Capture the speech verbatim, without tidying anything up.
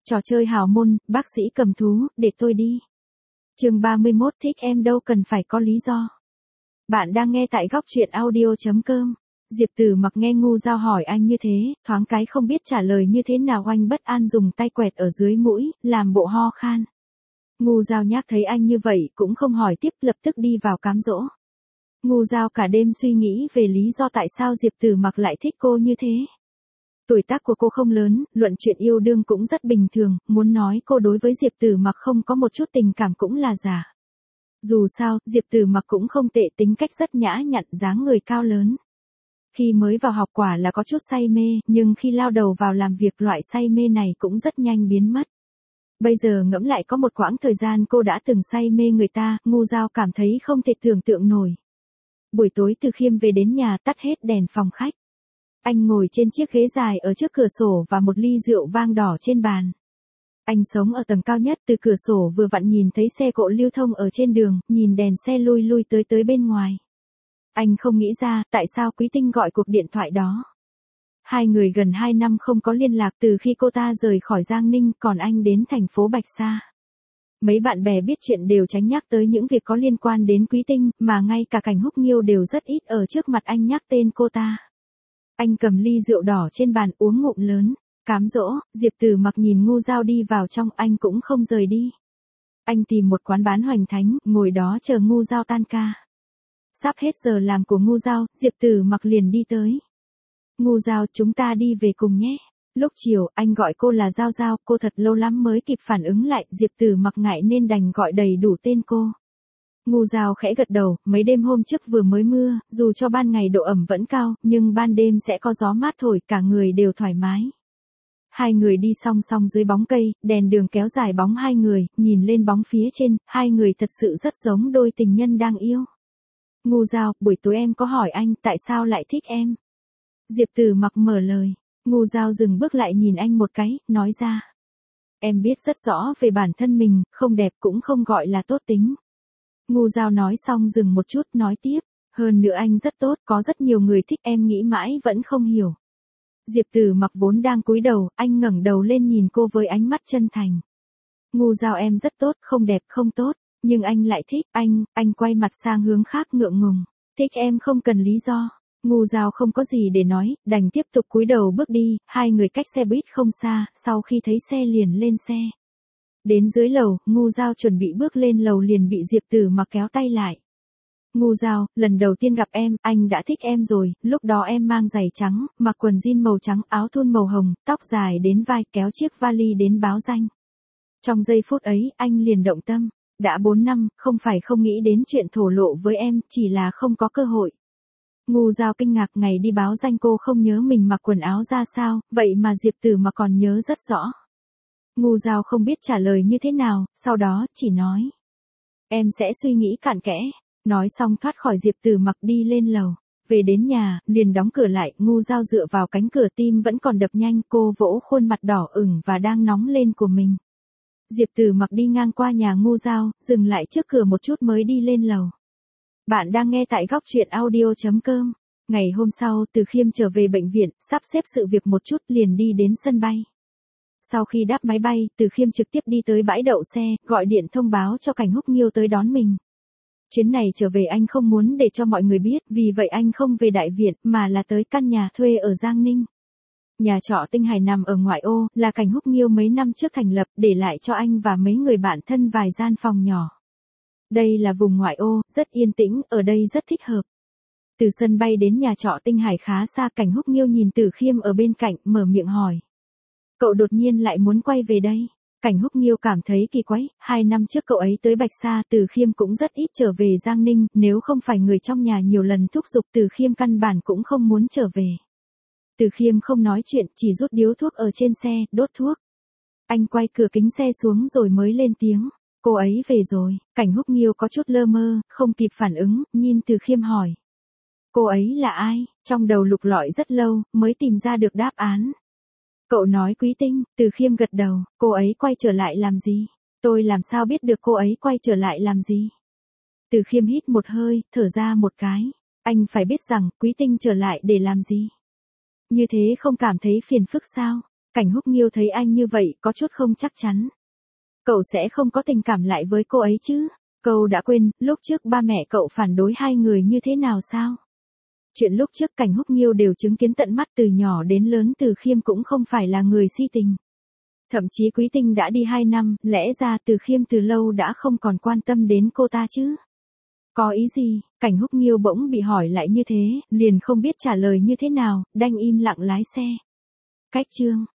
Trò chơi hào môn, bác sĩ cầm thú, để tôi đi. Chương ba mươi mốt thích em đâu cần phải có lý do. Bạn đang nghe tại góc truyện audio chấm com. Diệp Tử Mặc nghe Ngưu Giao hỏi anh như thế, thoáng cái không biết trả lời như thế nào, anh bất an dùng tay quẹt ở dưới mũi, làm bộ ho khan. Ngưu Giao nhác thấy anh như vậy cũng không hỏi tiếp, lập tức đi vào cám dỗ. Ngưu Giao cả đêm suy nghĩ về lý do tại sao Diệp Tử Mặc lại thích cô như thế. Tuổi tác của cô không lớn, luận chuyện yêu đương cũng rất bình thường, muốn nói cô đối với Diệp Tử Mặc không có một chút tình cảm cũng là giả. Dù sao, Diệp Tử Mặc cũng không tệ, tính cách rất nhã nhặn, dáng người cao lớn. Khi mới vào học quả là có chút say mê, nhưng khi lao đầu vào làm việc loại say mê này cũng rất nhanh biến mất. Bây giờ ngẫm lại có một quãng thời gian cô đã từng say mê người ta, Ngưu Giao cảm thấy không thể tưởng tượng nổi. Buổi tối Từ Khiêm về đến nhà tắt hết đèn phòng khách. Anh ngồi trên chiếc ghế dài ở trước cửa sổ và một ly rượu vang đỏ trên bàn. Anh sống ở tầng cao nhất, từ cửa sổ vừa vặn nhìn thấy xe cộ lưu thông ở trên đường, nhìn đèn xe lui lui tới tới bên ngoài. Anh không nghĩ ra tại sao Quý Tinh gọi cuộc điện thoại đó. Hai người gần hai năm không có liên lạc từ khi cô ta rời khỏi Giang Ninh, còn anh đến thành phố Bạch Sa. Mấy bạn bè biết chuyện đều tránh nhắc tới những việc có liên quan đến Quý Tinh, mà ngay cả Cảnh Húc Nghiêu đều rất ít ở trước mặt anh nhắc tên cô ta. Anh cầm ly rượu đỏ trên bàn uống ngụm lớn, cám dỗ. Diệp Tử Mặc nhìn Ngưu Giao đi vào trong, anh cũng không rời đi. Anh tìm một quán bán hoành thánh, ngồi đó chờ Ngưu Giao tan ca. Sắp hết giờ làm của Ngưu Giao, Diệp Tử Mặc liền đi tới. Ngưu Giao, chúng ta đi về cùng nhé. Lúc chiều, anh gọi cô là Giao Giao, cô thật lâu lắm mới kịp phản ứng lại, Diệp Tử Mặc ngại nên đành gọi đầy đủ tên cô. Ngưu Giao khẽ gật đầu, mấy đêm hôm trước vừa mới mưa, dù cho ban ngày độ ẩm vẫn cao, nhưng ban đêm sẽ có gió mát thổi, cả người đều thoải mái. Hai người đi song song dưới bóng cây, đèn đường kéo dài bóng hai người, nhìn lên bóng phía trên, hai người thật sự rất giống đôi tình nhân đang yêu. Ngưu Giao, buổi tối em có hỏi anh tại sao lại thích em. Diệp Tử Mặc mở lời. Ngưu Giao dừng bước lại nhìn anh một cái, nói ra. Em biết rất rõ về bản thân mình, không đẹp cũng không gọi là tốt tính. Ngưu Giao nói xong dừng một chút, nói tiếp. Hơn nữa anh rất tốt, có rất nhiều người thích em, nghĩ mãi vẫn không hiểu. Diệp Tử Mặc vốn đang cúi đầu, anh ngẩng đầu lên nhìn cô với ánh mắt chân thành. Ngưu Giao, em rất tốt, không đẹp không tốt, nhưng anh lại thích. Anh, anh quay mặt sang hướng khác ngượng ngùng. Thích em không cần lý do. Ngưu Giao không có gì để nói, đành tiếp tục cúi đầu bước đi. Hai người cách xe buýt không xa, sau khi thấy xe liền lên xe. Đến dưới lầu, Ngưu Giao chuẩn bị bước lên lầu liền bị Diệp Tử Mặc kéo tay lại. Ngưu Giao, lần đầu tiên gặp em, anh đã thích em rồi, lúc đó em mang giày trắng, mặc quần jean màu trắng, áo thun màu hồng, tóc dài đến vai, kéo chiếc vali đến báo danh. Trong giây phút ấy, anh liền động tâm. Đã bốn năm, không phải không nghĩ đến chuyện thổ lộ với em, chỉ là không có cơ hội. Ngưu Giao kinh ngạc, ngày đi báo danh cô không nhớ mình mặc quần áo ra sao, vậy mà Diệp Tử Mặc còn nhớ rất rõ. Ngưu Giao không biết trả lời như thế nào, sau đó chỉ nói. Em sẽ suy nghĩ cặn kẽ. Nói xong thoát khỏi Diệp Tử Mặc đi lên lầu. Về đến nhà, liền đóng cửa lại, Ngưu Giao dựa vào cánh cửa, tim vẫn còn đập nhanh, cô vỗ khuôn mặt đỏ ửng và đang nóng lên của mình. Diệp Tử Mặc đi ngang qua nhà Ngưu Giao, dừng lại trước cửa một chút mới đi lên lầu. Bạn đang nghe tại góc truyện audio chấm com. Ngày hôm sau, Từ Khiêm trở về bệnh viện, sắp xếp sự việc một chút liền đi đến sân bay. Sau khi đáp máy bay, Từ Khiêm trực tiếp đi tới bãi đậu xe, gọi điện thông báo cho Cảnh Húc Nghiêu tới đón mình. Chuyến này trở về anh không muốn để cho mọi người biết, vì vậy anh không về đại viện, mà là tới căn nhà thuê ở Giang Ninh. Nhà trọ Tinh Hải nằm ở ngoại ô, là Cảnh Húc Nghiêu mấy năm trước thành lập, để lại cho anh và mấy người bạn thân vài gian phòng nhỏ. Đây là vùng ngoại ô, rất yên tĩnh, ở đây rất thích hợp. Từ sân bay đến nhà trọ Tinh Hải khá xa, Cảnh Húc Nghiêu nhìn Từ Khiêm ở bên cạnh, mở miệng hỏi. Cậu đột nhiên lại muốn quay về đây. Cảnh Húc Nghiêu cảm thấy kỳ quái, hai năm trước cậu ấy tới Bạch Sa, Từ Khiêm cũng rất ít trở về Giang Ninh, nếu không phải người trong nhà nhiều lần thúc giục, Từ Khiêm căn bản cũng không muốn trở về. Từ Khiêm không nói chuyện, chỉ rút điếu thuốc ở trên xe, đốt thuốc. Anh quay cửa kính xe xuống rồi mới lên tiếng. Cô ấy về rồi. Cảnh Húc Nghiêu có chút lơ mơ, không kịp phản ứng, nhìn Từ Khiêm hỏi. Cô ấy là ai? Trong đầu lục lọi rất lâu, mới tìm ra được đáp án. Cậu nói Quý Tinh. Từ Khiêm gật đầu. Cô ấy quay trở lại làm gì? Tôi làm sao biết được cô ấy quay trở lại làm gì? Từ Khiêm hít một hơi, thở ra một cái. Anh phải biết rằng, Quý Tinh trở lại để làm gì? Như thế không cảm thấy phiền phức sao? Cảnh Húc Nghiêu thấy anh như vậy, có chút không chắc chắn. Cậu sẽ không có tình cảm lại với cô ấy chứ? Cậu đã quên, lúc trước ba mẹ cậu phản đối hai người như thế nào sao? Chuyện lúc trước Cảnh Húc Nghiêu đều chứng kiến tận mắt từ nhỏ đến lớn, Từ Khiêm cũng không phải là người si tình. Thậm chí Quý Tinh đã đi hai năm, lẽ ra Từ Khiêm từ lâu đã không còn quan tâm đến cô ta chứ. Có ý gì? Cảnh Húc Nghiêu bỗng bị hỏi lại như thế, liền không biết trả lời như thế nào, đành im lặng lái xe. Cách chương